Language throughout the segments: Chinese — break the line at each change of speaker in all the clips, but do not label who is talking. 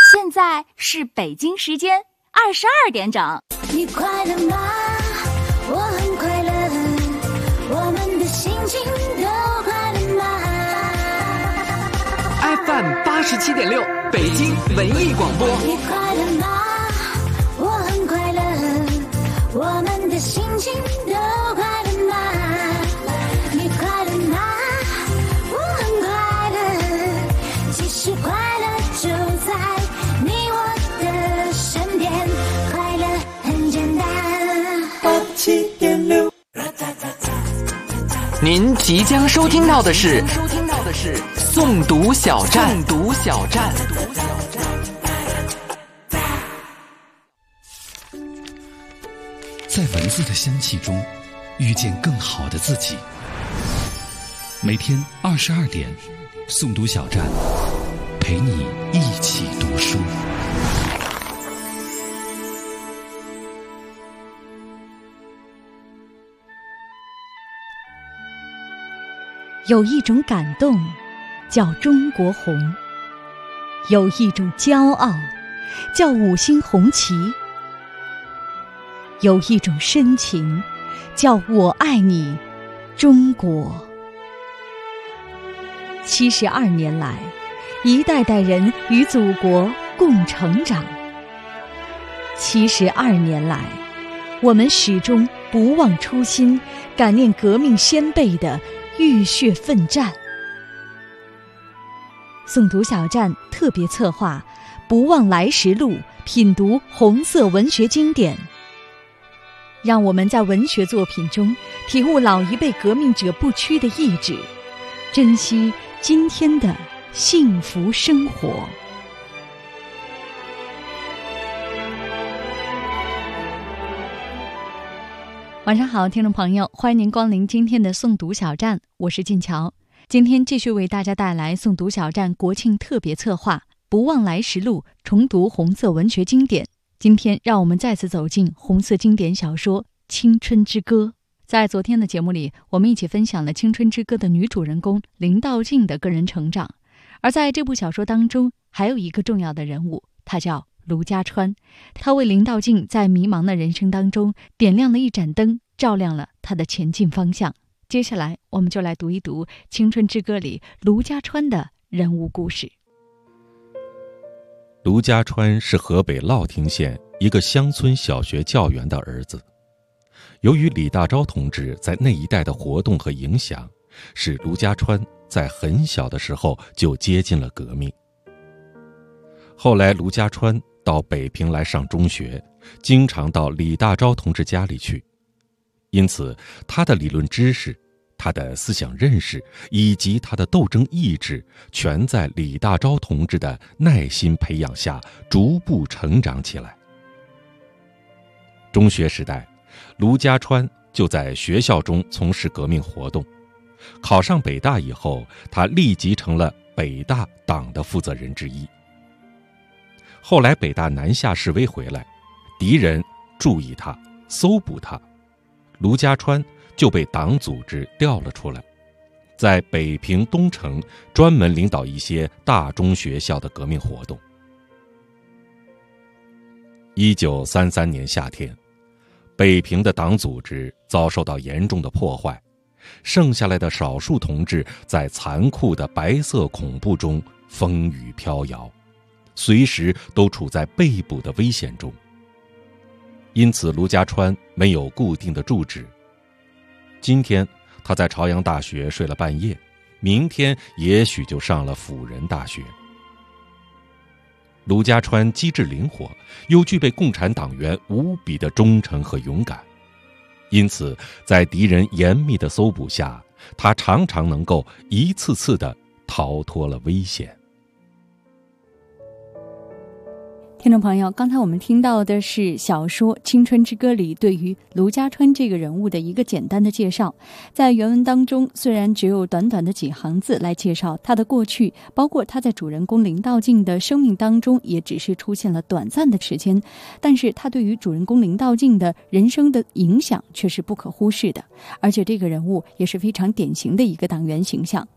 现在是北京时间22点整。
你快乐吗？我很快乐，我们的心情都快乐吗？
FM 87.6北京文艺广播。
你快乐吗？我很快乐，我们的心情都快乐吗？你快乐吗？我很快乐，其实快乐就在你我的身边，快乐很简单。87.6。
您即将收听到的是诵读小站。
在文字的香气中遇见更好的自己。每天22点，诵读小站陪你一起读书。
有一种感动叫中国红，有一种骄傲叫五星红旗，有一种深情叫我爱你中国。72年来，一代代人与祖国共成长。72年来，我们始终不忘初心，感念革命先辈的浴血奋战。诵读小站特别策划，不忘来时路，品读红色文学经典。让我们在文学作品中体悟老一辈革命者不屈的意志，珍惜今天的幸福生活。晚上好，听众朋友，欢迎您光临今天的诵读小站，我是静乔。今天继续为大家带来诵读小站国庆特别策划，不忘来时路，重读红色文学经典。今天让我们再次走进红色经典小说《青春之歌》。在昨天的节目里，我们一起分享了《青春之歌》的女主人公林道静的个人成长。而在这部小说当中，还有一个重要的人物，他叫卢家川。他为林道静在迷茫的人生当中点亮了一盏灯，照亮了他的前进方向。接下来我们就来读一读《青春之歌》里卢家川的人物故事。
卢家川是河北乐亭县一个乡村小学教员的儿子。由于李大钊同志在那一带的活动和影响，使卢家川在很小的时候就接近了革命。后来卢家川到北平来上中学，经常到李大钊同志家里去，因此他的理论知识，他的思想认识以及他的斗争意志，全在李大钊同志的耐心培养下逐步成长起来。中学时代，卢家川就在学校中从事革命活动。考上北大以后，他立即成了北大党的负责人之一。后来北大南下示威回来，敌人注意他，搜捕他，卢家川就被党组织调了出来，在北平东城专门领导一些大中学校的革命活动。1933年夏天，北平的党组织遭受到严重的破坏，剩下来的少数同志在残酷的白色恐怖中风雨飘摇，随时都处在被捕的危险中。因此卢家川没有固定的住址，今天他在朝阳大学睡了半夜，明天也许就上了辅仁大学。卢家川机智灵活，又具备共产党员无比的忠诚和勇敢，因此在敌人严密的搜捕下，他常常能够一次次地逃脱了危险。
听众朋友，刚才我们听到的是小说《青春之歌》里对于卢家川这个人物的一个简单的介绍。在原文当中，虽然只有短短的几行字来介绍他的过去，包括他在主人公林道静的生命当中也只是出现了短暂的时间，但是他对于主人公林道静的人生的影响却是不可忽视的，而且这个人物也是非常典型的一个党员形象。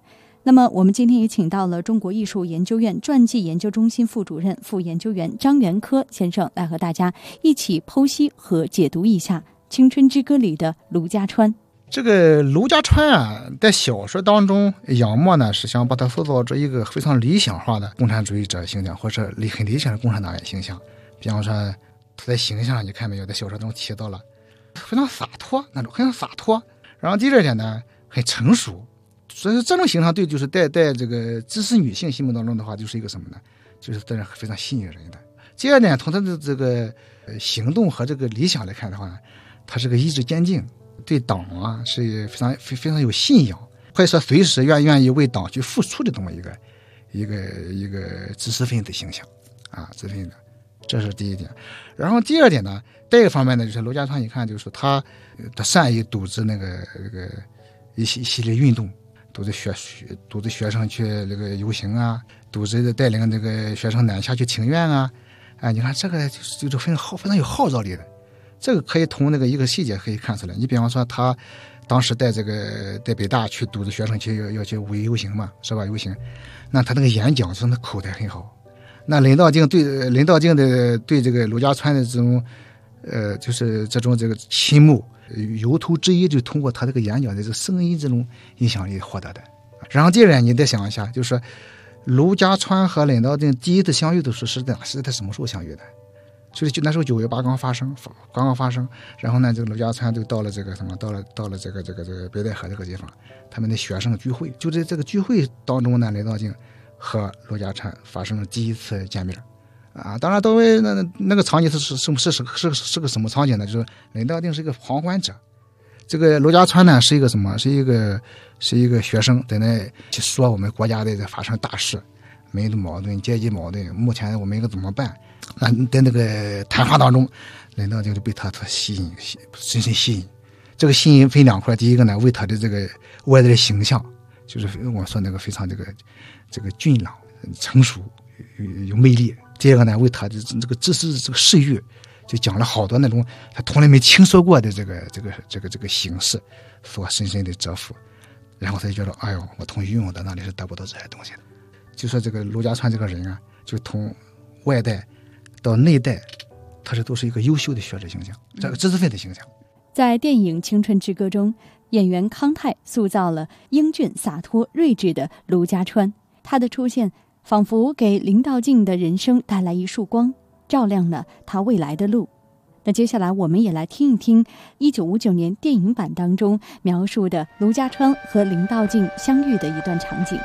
那么我们今天也请到了中国艺术研究院传记研究中心副主任、副研究员张元科先生来和大家一起剖析和解读一下《青春之歌》里的卢家川。
这个卢家川啊，在小说当中，杨沫呢是想把他塑造出一个非常理想化的共产主义者形象，或者很理想的共产党员形象。比方说，他在形象上你看没有，在小说中提到了非常洒脱那种，很洒脱。然后第二点呢，很成熟。所以这种形象对，就是在这个知识女性心目当中的话，就是一个什么呢？就是在这非常吸引人的。第二点，从他的这个行动和这个理想来看的话，他是个意志坚定，对党啊是非常有信仰，或者说随时愿意为党去付出的这么一个知识分子形象啊，知识分子，这是第一点。然后第二点呢，第二个方面呢，就是卢家川，你看就是他善于组织那个一系列运动。组织学生去那个游行啊，组织带领那个学生南下去请愿啊，你看这个就是非常有号召力的。这个可以从那个一个细节可以看出来。你比方说他当时在北大去组织学生要去五一游行嘛，是吧？游行，那他那个演讲就是那口才很好。那林道静的对这个卢家川的这种就是这种倾慕。由头之一就通过他这个演讲的这个声音这种影响力获得的。然后第二点，你再想一下，就是说卢家川和林道静第一次相遇的时候是在什么时候相遇的？就是那时候9·18刚刚发生，然后呢，这个卢家川就到了这个什么，到了这个北戴河这个地方，他们的学生聚会，就在这个聚会当中呢，林道静和卢家川发生了第一次见面。啊，当然，都为那个场景是个什么场景呢？就是林道静是一个旁观者，这个卢家川呢是一个什么？是一个学生在那去说我们国家的在发生大事，民族矛盾、阶级矛盾，目前我们应该怎么办？那在那个谈话当中，林道静就被他吸引，深深吸引。这个吸引分两块，第一个呢，为他的这个外在的形象，就是我说那个非常这个俊朗、成熟、有魅力。第二个呢，为他的这个知识这个视域，就讲了好多那种他从来没听说过的这个形式，所深深的折服，然后他就觉得，哎呦，我从拥有的那里是得不到这些东西的。就说这个卢家川这个人啊，就从外在到内在，他都是一个优秀的学者形象，这个知识分子形象。
在电影《青春之歌》中，演员康泰塑造了英俊洒脱睿智的卢家川，他的出现仿佛给林道静的人生带来一束光，照亮了他未来的路。那接下来我们也来听一听1959年电影版当中描述的卢家川和林道静相遇的一段场景。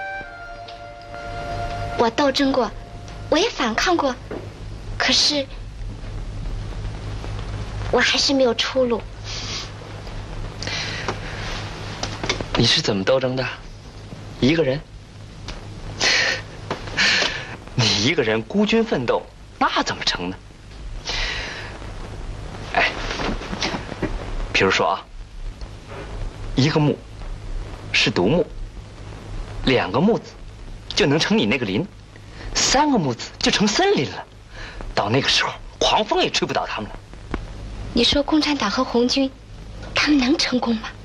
我斗争过，我也反抗过，可是我还是没有出路。
你是怎么斗争的？一个人？你一个人孤军奋斗，那怎么成呢？哎，比如说啊，一个木是独木，2个木子就能成你那个林，3个木子就成森林了。到那个时候，狂风也吹不倒他们了。
你说共产党和红军，他们能成功吗？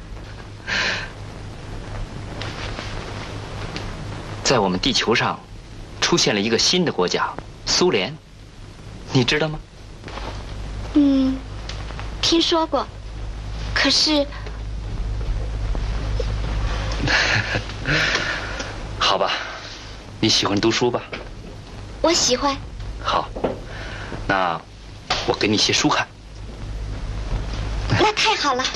在我们地球上出现了一个新的国家——苏联，你知道吗？
听说过，可是
好吧，你喜欢读书吧？
我喜欢。
好，那我给你些书看。
那太好了。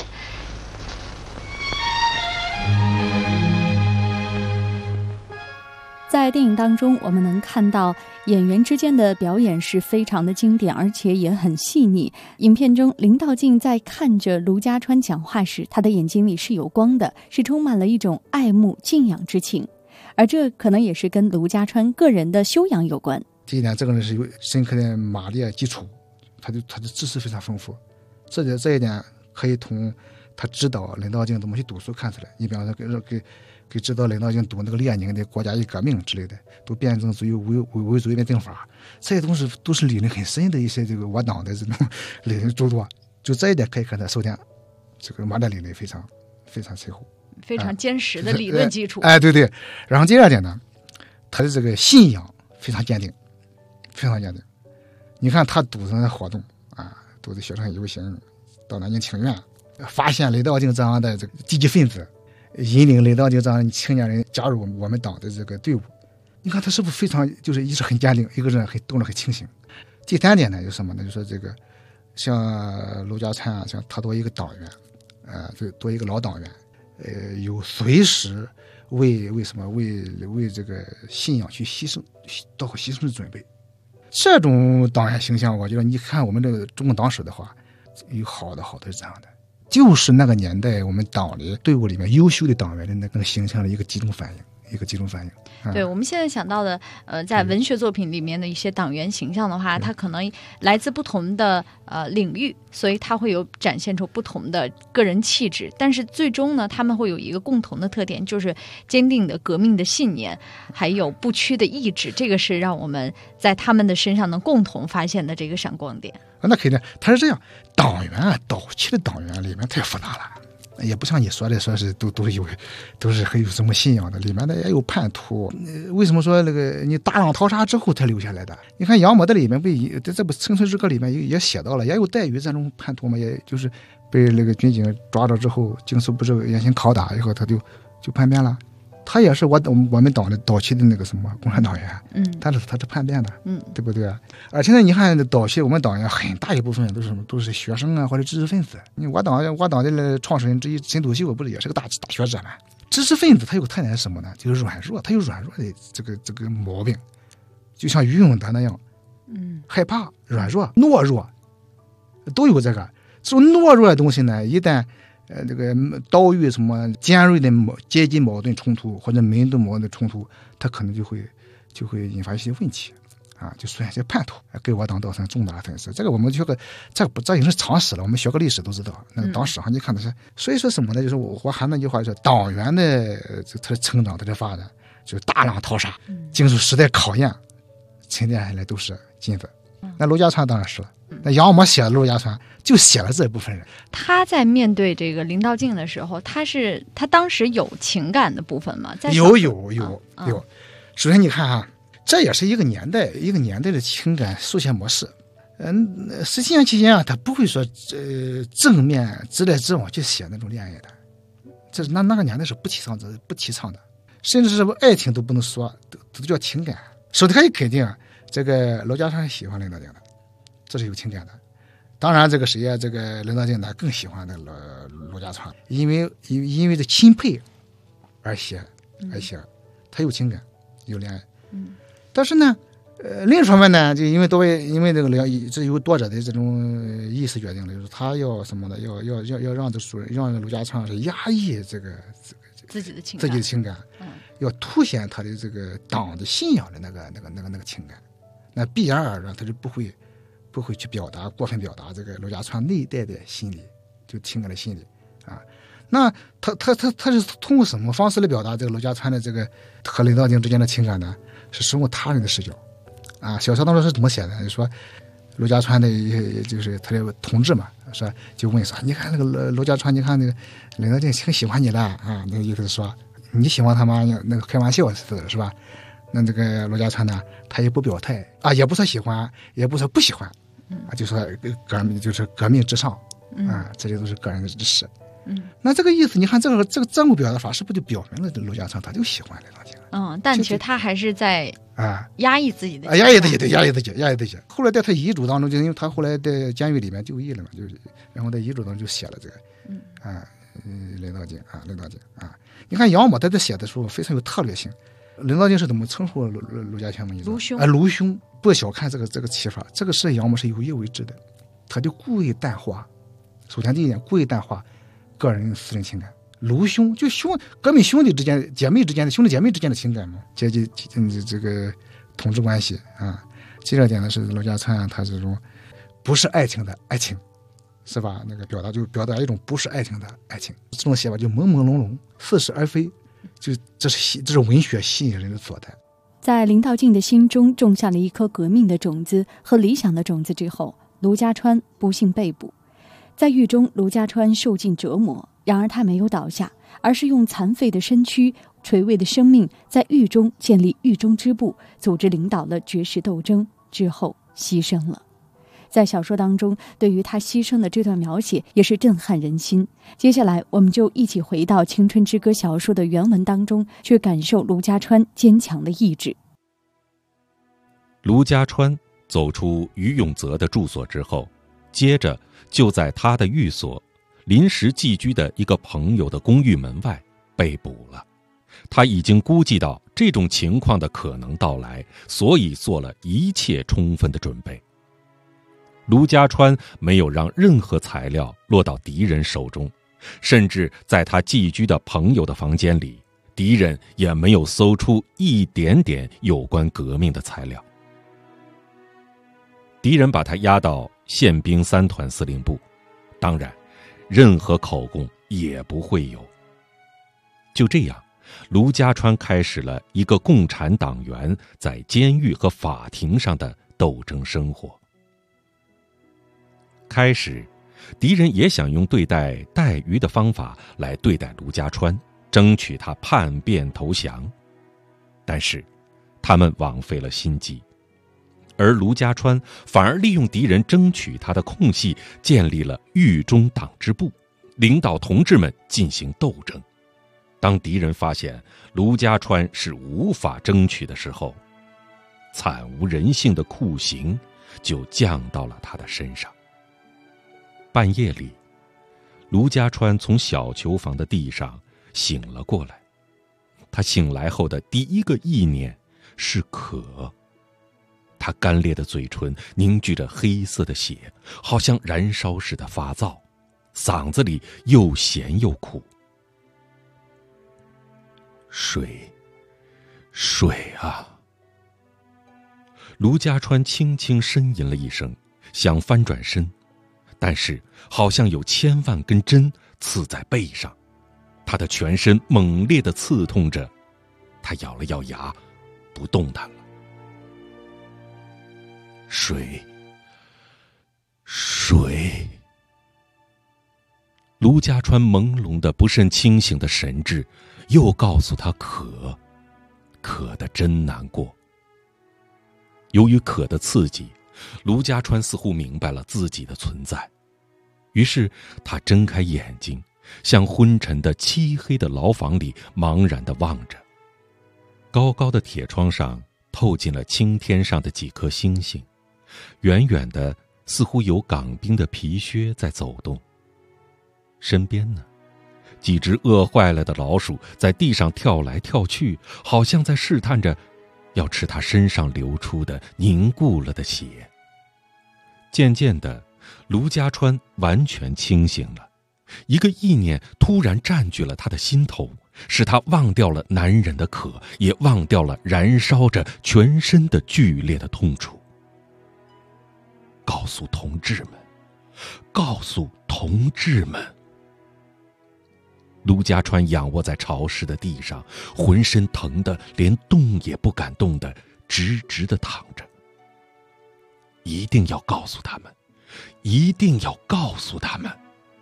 在电影当中，我们能看到演员之间的表演是非常的经典，而且也很细腻。影片中，林道静在看着卢家川讲话时，他的眼睛里是有光的，是充满了一种爱慕敬仰之情，而这可能也是跟卢家川个人的修养有关。
第一点，这个人是有深刻的马列基础，他的知识非常丰富，这一点可以从他指导林道静怎么去读书看出来。你比方说给指导林道静读那个列宁的《国家与革命》之类的，读辩证主义、唯主义辩证法，这些东西都是理论很深的一些这个我党的这种理论著作。就这一点可以看到，首先这个马列理论非常非常深厚。
非常坚实的理论基础。
对对。然后第二点呢，他的这个信仰非常坚定，非常坚定。你看他组织的活动啊，组织学生游行，到南京请愿，发现雷道敬这样的这个积极分子，引领雷道敬这样的青年人加入我们党的这个队伍。你看他是不是非常就是一直很坚定，一个人动得很清醒。第三点呢，就是什么呢？就说这个像卢家川啊，像他作为一个党员，作为一个老党员，有随时为什么为这个信仰去牺牲的准备。这种党员形象，我觉得你看我们这个中国党史的话，有好的是这样的，就是那个年代我们党的队伍里面优秀的党员的那个形象的一个集中反应。
对，我们现在想到的在文学作品里面的一些党员形象的话，它可能来自不同的领域，所以它会有展现出不同的个人气质，但是最终呢，他们会有一个共同的特点，就是坚定的革命的信念，还有不屈的意志，这个是让我们在他们的身上能共同发现的这个闪光点。
那肯定，他是这样，党员啊，早期的党员里面太复杂了。也不像你说的，说是都是很有什么信仰的，里面的也有叛徒。为什么说那个你大浪淘沙之后才留下来的？你看杨某的里面这部《青春之歌》里面也写到了，也有戴宇这种叛徒嘛，也就是被那个军警抓着之后，经受不住严刑拷打以后，他就叛变了。他也是我们党的早期的那个什么共产党员，他是叛变的，对不对？而且呢，你看早期我们党员很大一部分都是什么，都是学生啊或者知识分子。我党的创始人之一陈独秀不是也是个大学者吗？知识分子他有个特点是什么呢？就是软弱，他有软弱的这个毛病，就像于永德那样，害怕、软弱、懦弱，都有这个。这种懦弱的东西呢，一旦这个遭遇什么尖锐的阶级矛盾冲突或者民族矛盾冲突，他可能就会引发一些问题啊，就出现一些叛徒，给我党造成重大的损失。这个我们学个这已经是常识了，我们学个历史都知道。那党史上你看的是，所以说什么呢？就是我喊那句话，就是党员的他的成长，他的发展，就是大浪淘沙，经受时代考验，沉淀下来都是金子。那卢家川当然是了。那杨某写的卢家川就写了这一部分人。
他在面对这个林道敬的时候，他当时有情感的部分吗？
有。首先你看啊，这也是一个年代的情感书写模式。17年期间啊，他不会说正面直来直往去写那种恋爱的，这是那个年代是不提倡的，甚至是爱情都不能说，都叫情感。首先可以肯定，这个卢家川喜欢林道敬的。这是有情感的，当然这个谁啊？这个林道敬呢更喜欢那卢家川，因为这钦佩而写，他有情感，有恋爱。但是呢，另一方面呢，就因为这个这由作者的这种意思决定了，就是他要什么呢？要让卢家川是压抑这个
自己的
情感，要凸显他的这个党的信仰的那个情感，那必然而然他就不会去过分表达这个卢家川内在的心理，就情感的心理啊。那他是通过什么方式来表达这个卢家川的这个和林道敬之间的情感呢？是使用他人的视角啊。小说当中是怎么写的？就说卢家川的就是他的同志嘛，说就问说，你看那个卢家川，你看那个林道敬挺喜欢你的啊，那个意思是说你喜欢他吗？那个开玩笑是吧？那这个卢家川呢，他也不表态啊，也不说喜欢，也不说不喜欢。就说革命至上啊，这些都是个人的知识。那这个意思，你看这个表达法，是不是就表明了卢家川他就喜欢林道敬？
但其实他还是在压抑自己的，
压抑自己。后来在他遗嘱当中，就因为他后来在监狱里面就义了嘛，然后在遗嘱当中就写了这个林道敬啊。你看杨某在这写的时候非常有策略性。林道敬是怎么称呼卢家川吗？卢兄。不小看这个提法，这个是杨某是有意为之的，他就故意淡化。首先第一点，故意淡化个人私人情感。卢兄就革命兄弟之间、姐妹之间的兄弟姐妹之间的情感嘛，阶级这个统治关系啊。第二点呢是卢家川他这种不是爱情的爱情，是吧？那个表达一种不是爱情的爱情，这种写法就朦朦胧胧、似是而非，就这是文学吸引人的所在。
在林道敬的心中种下了一颗革命的种子和理想的种子之后，卢家川不幸被捕。在狱中，卢家川受尽折磨，然而他没有倒下， 而是用残废的身躯、垂危的生命，在狱中建立狱中支部，组织领导了绝食斗争，之后牺牲了。在小说当中，对于他牺牲的这段描写也是震撼人心。接下来，我们就一起回到《青春之歌》小说的原文当中，去感受卢家川坚强的意志。
卢家川走出于永泽的住所之后，接着就在他的寓所临时寄居的一个朋友的公寓门外被捕了。他已经估计到这种情况的可能到来，所以做了一切充分的准备。卢家川没有让任何材料落到敌人手中，甚至在他寄居的朋友的房间里，敌人也没有搜出一点点有关革命的材料。敌人把他押到宪兵3团司令部，当然任何口供也不会有。就这样，卢家川开始了一个共产党员在监狱和法庭上的斗争生活。开始，敌人也想用对待戴鱼的方法来对待卢家川，争取他叛变投降，但是他们枉费了心机。而卢家川反而利用敌人争取他的空隙，建立了狱中党支部，领导同志们进行斗争。当敌人发现卢家川是无法争取的时候，惨无人性的酷刑就降到了他的身上。半夜里，卢家川从小囚房的地上醒了过来。他醒来后的第一个意念是渴。他干裂的嘴唇凝聚着黑色的血，好像燃烧似的发燥，嗓子里又咸又苦。水，水啊！卢家川轻轻呻吟了一声，想翻转身，但是好像有1000万根针刺在背上，他的全身猛烈地刺痛着。他咬了咬牙，不动弹了。水，水！卢家川朦胧的不甚清醒的神智又告诉他渴，渴得真难过。由于渴的刺激，卢家川似乎明白了自己的存在，于是他睁开眼睛，向昏沉的漆黑的牢房里茫然地望着。高高的铁窗上透进了青天上的几颗星星，远远的似乎有港兵的皮靴在走动。身边呢，几只饿坏了的老鼠在地上跳来跳去，好像在试探着要吃他身上流出的凝固了的血。渐渐的，卢家川完全清醒了，一个意念突然占据了他的心头，使他忘掉了男人的渴，也忘掉了燃烧着全身的剧烈的痛楚。告诉同志们，告诉同志们！卢家川仰卧在潮湿的地上，浑身疼得连动也不敢动的直直地躺着。一定要告诉他们，一定要告诉他们！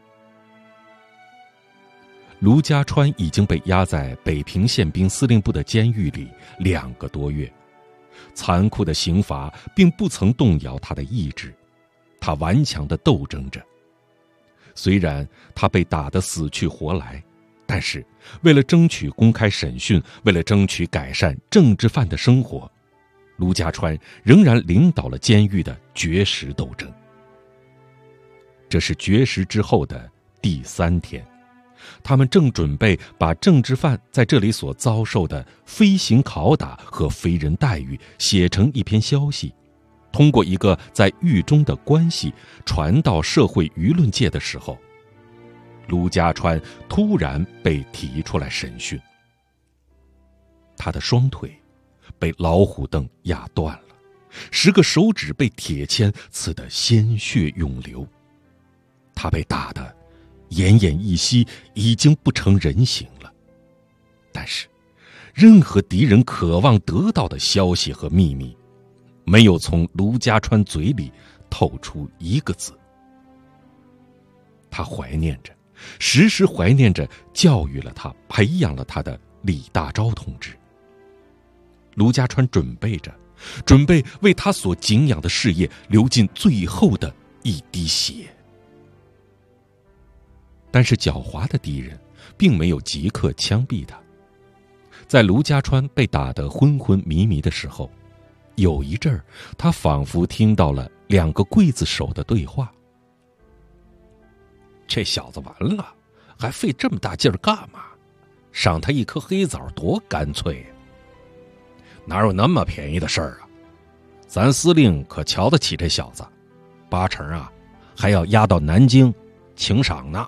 卢家川已经被押在北平宪兵司令部的监狱里2个多月，残酷的刑罚并不曾动摇他的意志，他顽强地斗争着。虽然他被打得死去活来，但是为了争取公开审讯，为了争取改善政治犯的生活，卢家川仍然领导了监狱的绝食斗争。这是绝食之后的第3天，他们正准备把政治犯在这里所遭受的非刑拷打和非人待遇写成一篇消息，通过一个在狱中的关系传到社会舆论界的时候，卢家川突然被提出来审讯。他的双腿被老虎凳压断了，10个手指被铁签刺得鲜血涌流，他被打得奄奄一息，已经不成人形了。但是任何敌人渴望得到的消息和秘密，没有从卢家川嘴里透出一个字。他怀念着时时怀念着教育了他、培养了他的李大钊同志。卢家川准备为他所敬仰的事业流尽最后的一滴血。但是狡猾的敌人并没有即刻枪毙他。在卢家川被打得昏昏迷迷的时候，有一阵儿他仿佛听到了2个刽子手的对话。这小子完了，还费这么大劲儿干嘛？赏他一颗黑枣多干脆呀！哪有那么便宜的事儿啊？咱司令可瞧得起这小子，8成啊，还要押到南京请赏呢。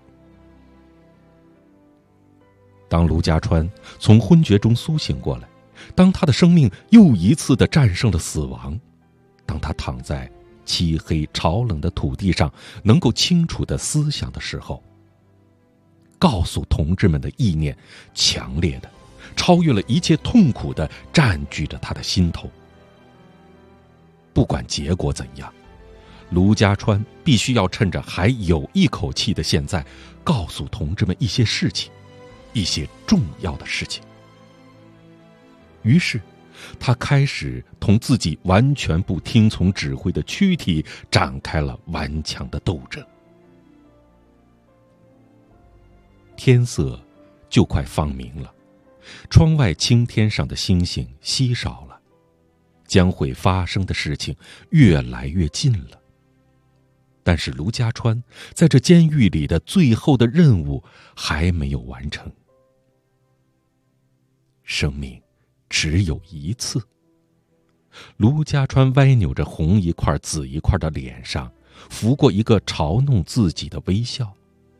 当卢家川从昏厥中苏醒过来，当他的生命又一次地战胜了死亡，当他躺在漆黑潮冷的土地上能够清楚地思想的时候，告诉同志们的意念强烈的超越了一切痛苦地占据着他的心头。不管结果怎样，卢家川必须要趁着还有一口气的现在，告诉同志们一些事情，一些重要的事情。于是他开始同自己完全不听从指挥的躯体展开了顽强的斗争。天色就快放明了，窗外青天上的星星稀少了，将会发生的事情越来越近了。但是卢家川在这监狱里的最后的任务还没有完成。生命只有一次。卢家川歪扭着红一块紫一块的脸上拂过一个嘲弄自己的微笑。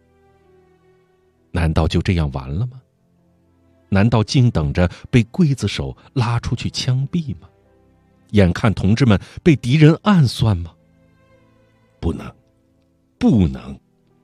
难道就这样完了吗？难道静等着被刽子手拉出去枪毙吗？眼看同志们被敌人暗算吗？不能，不能。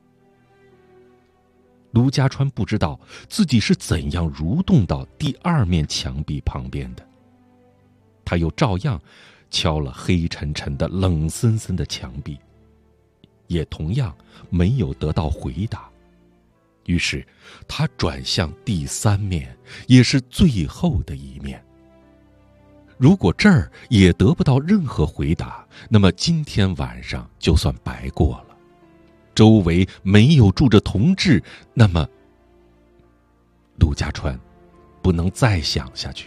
卢家川不知道自己是怎样蠕动到第2面墙壁旁边的，他又照样敲了黑沉沉的冷森森的墙壁，也同样没有得到回答。于是他转向第3面，也是最后的一面。如果这儿也得不到任何回答，那么今天晚上就算白过了。周围没有住着同志，那么卢家川不能再想下去。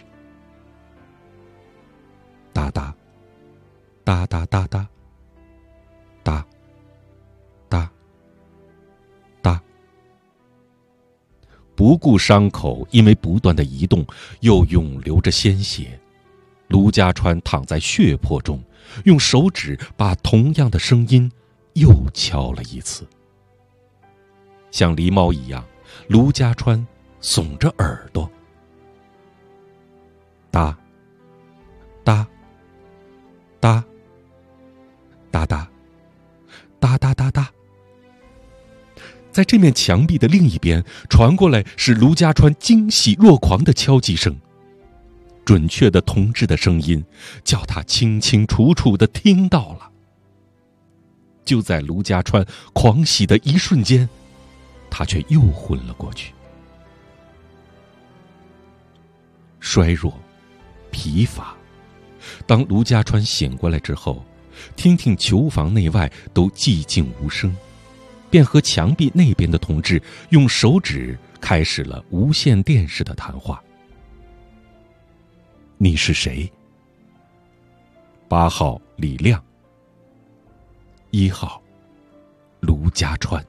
哒哒哒哒哒哒哒哒哒，不顾伤口因为不断的移动又涌流着鲜血，卢家川躺在血泊中，用手指把同样的声音又敲了一次。像狸猫一样，卢家川耸着耳朵。哒哒哒哒哒哒哒哒哒。在这面墙壁的另一边传过来是卢家川惊喜若狂的敲击声，准确的同志的声音叫他清清楚楚地听到了。就在卢家川狂喜的一瞬间，他却又昏了过去。衰弱，疲乏。当卢家川醒过来之后，听听囚房内外都寂静无声，便和墙壁那边的同志用手指开始了无线电式的谈话。你是谁？8号李亮，1号卢家川。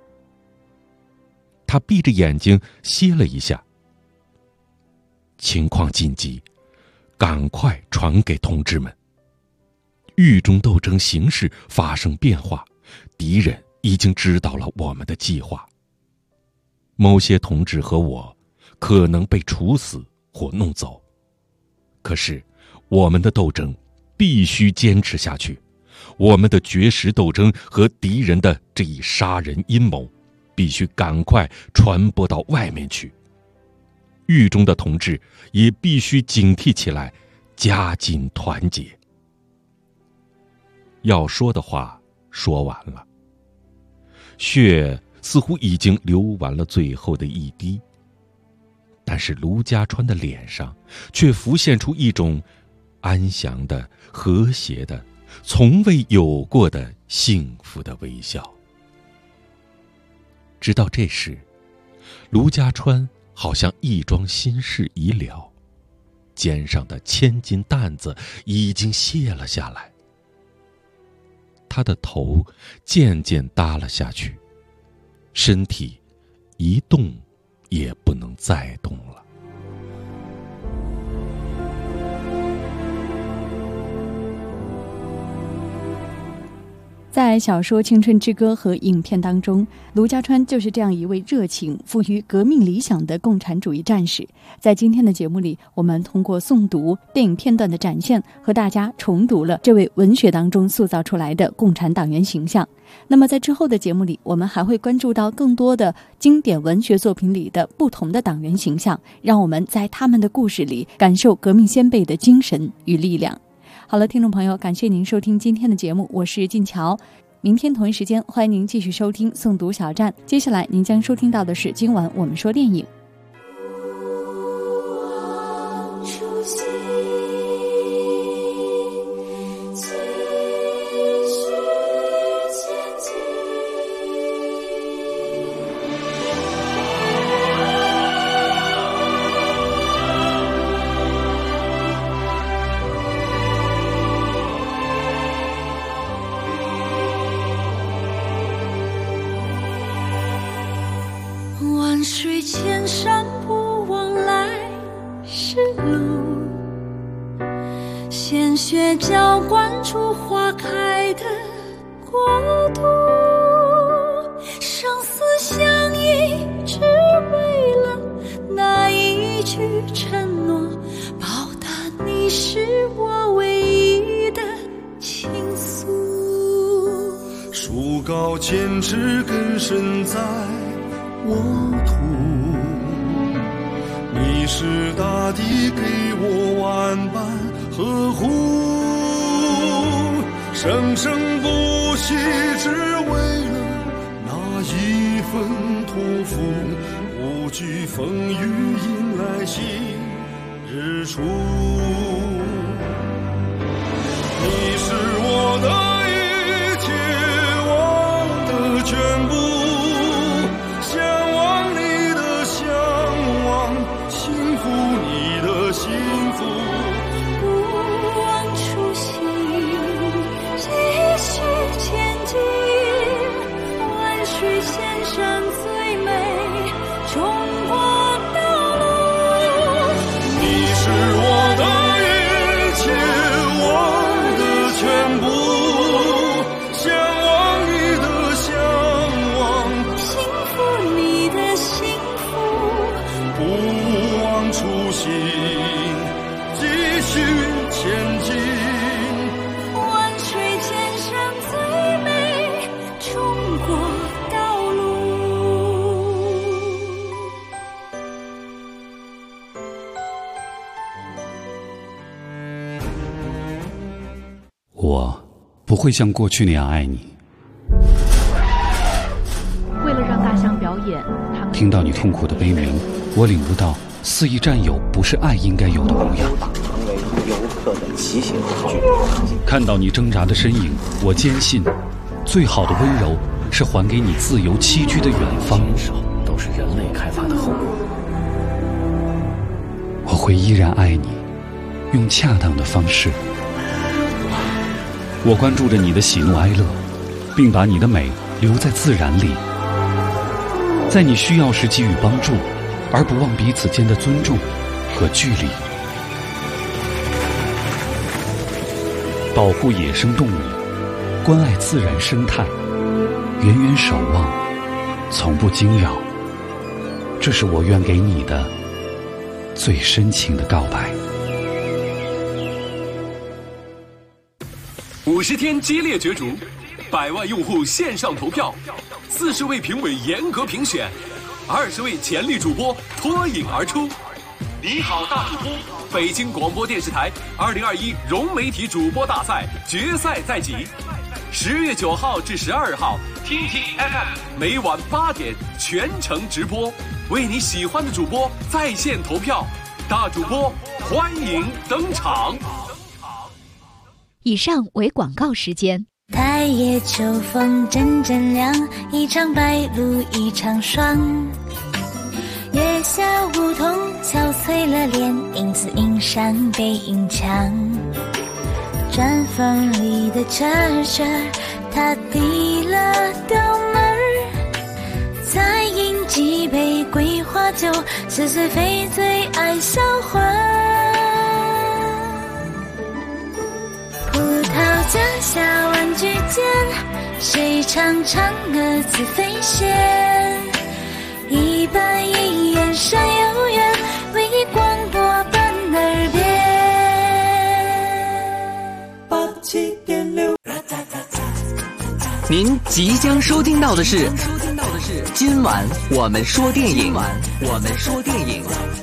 他闭着眼睛歇了一下。情况紧急，赶快传给同志们。狱中斗争形势发生变化，敌人已经知道了我们的计划。某些同志和我可能被处死或弄走，可是我们的斗争必须坚持下去。我们的绝食斗争和敌人的这一杀人阴谋必须赶快传播到外面去。狱中的同志也必须警惕起来，加紧团结。要说的话说完了，血似乎已经流完了最后的一滴。但是卢家川的脸上却浮现出一种安详的、和谐的、从未有过的幸福的微笑。直到这时，卢家川好像一桩心事已了，肩上的千斤担子已经卸了下来，他的头渐渐耷了下去，身体一动也不能再动了。
在小说《青春之歌》和影片当中，卢家川就是这样一位热情、富于革命理想的共产主义战士。在今天的节目里，我们通过诵读电影片段的展现，和大家重读了这位文学当中塑造出来的共产党员形象。那么在之后的节目里，我们还会关注到更多的经典文学作品里的不同的党员形象，让我们在他们的故事里感受革命先辈的精神与力量。好了，听众朋友，感谢您收听今天的节目，我是静乔。明天同一时间，欢迎您继续收听诵读小站。接下来您将收听到的是今晚我们说电影。
万水千山不枉来时路，鲜血浇灌出花开的国度，生死相依只为了那一句承诺，报答你是我唯一的倾诉。
树高千尺根深在沃土，你是大地给我万般呵护，生生不息，只为了那一份托付，不惧风雨迎来新日出。你是我的一切，我的全部，幸福
不忘初心，继续前进，万水千山最美中国道路。
你是我的一切，我的全部，向往你的向往，
幸福你的幸福，
不忘初心，继续前进，
万水千山最美中国道路。
我不会像过去那样爱你。
为了让大象表演，
听到你痛苦的悲鸣，我领悟到肆意占有不是爱应该有的模样。
成为游客的骑行工具。
看到你挣扎的身影，我坚信，最好的温柔是还给你自由栖居的远方。
都是人类开发的后果。
我会依然爱你，用恰当的方式。我关注着你的喜怒哀乐，并把你的美留在自然里，在你需要时给予帮助，而不忘彼此间的尊重和距离。保护野生动物，关爱自然生态，远远守望，从不惊扰。这是我愿给你的最深情的告白。
50天激烈角逐，100万用户线上投票，40位评委严格评选，20位潜力主播脱颖而出。你好，大主播！北京广播电视台2021融媒体主播大赛决赛在即 10月9号至12号，听听 FM 每晚8点全程直播，为你喜欢的主播在线投票，大主播欢迎登场。
以上为广告时间。
太夜秋风阵阵凉，一场白露一场霜。月下梧桐憔悴了脸，影子映上背影墙。砖缝里的车车，他递了刀门儿，再饮几杯桂花酒，似水非醉爱销魂。葡萄架下玩具间，谁唱嫦娥自飞仙？一板一眼山有缘，为你广播伴耳边。87.6。
您即将收听到的是今晚我们说电影。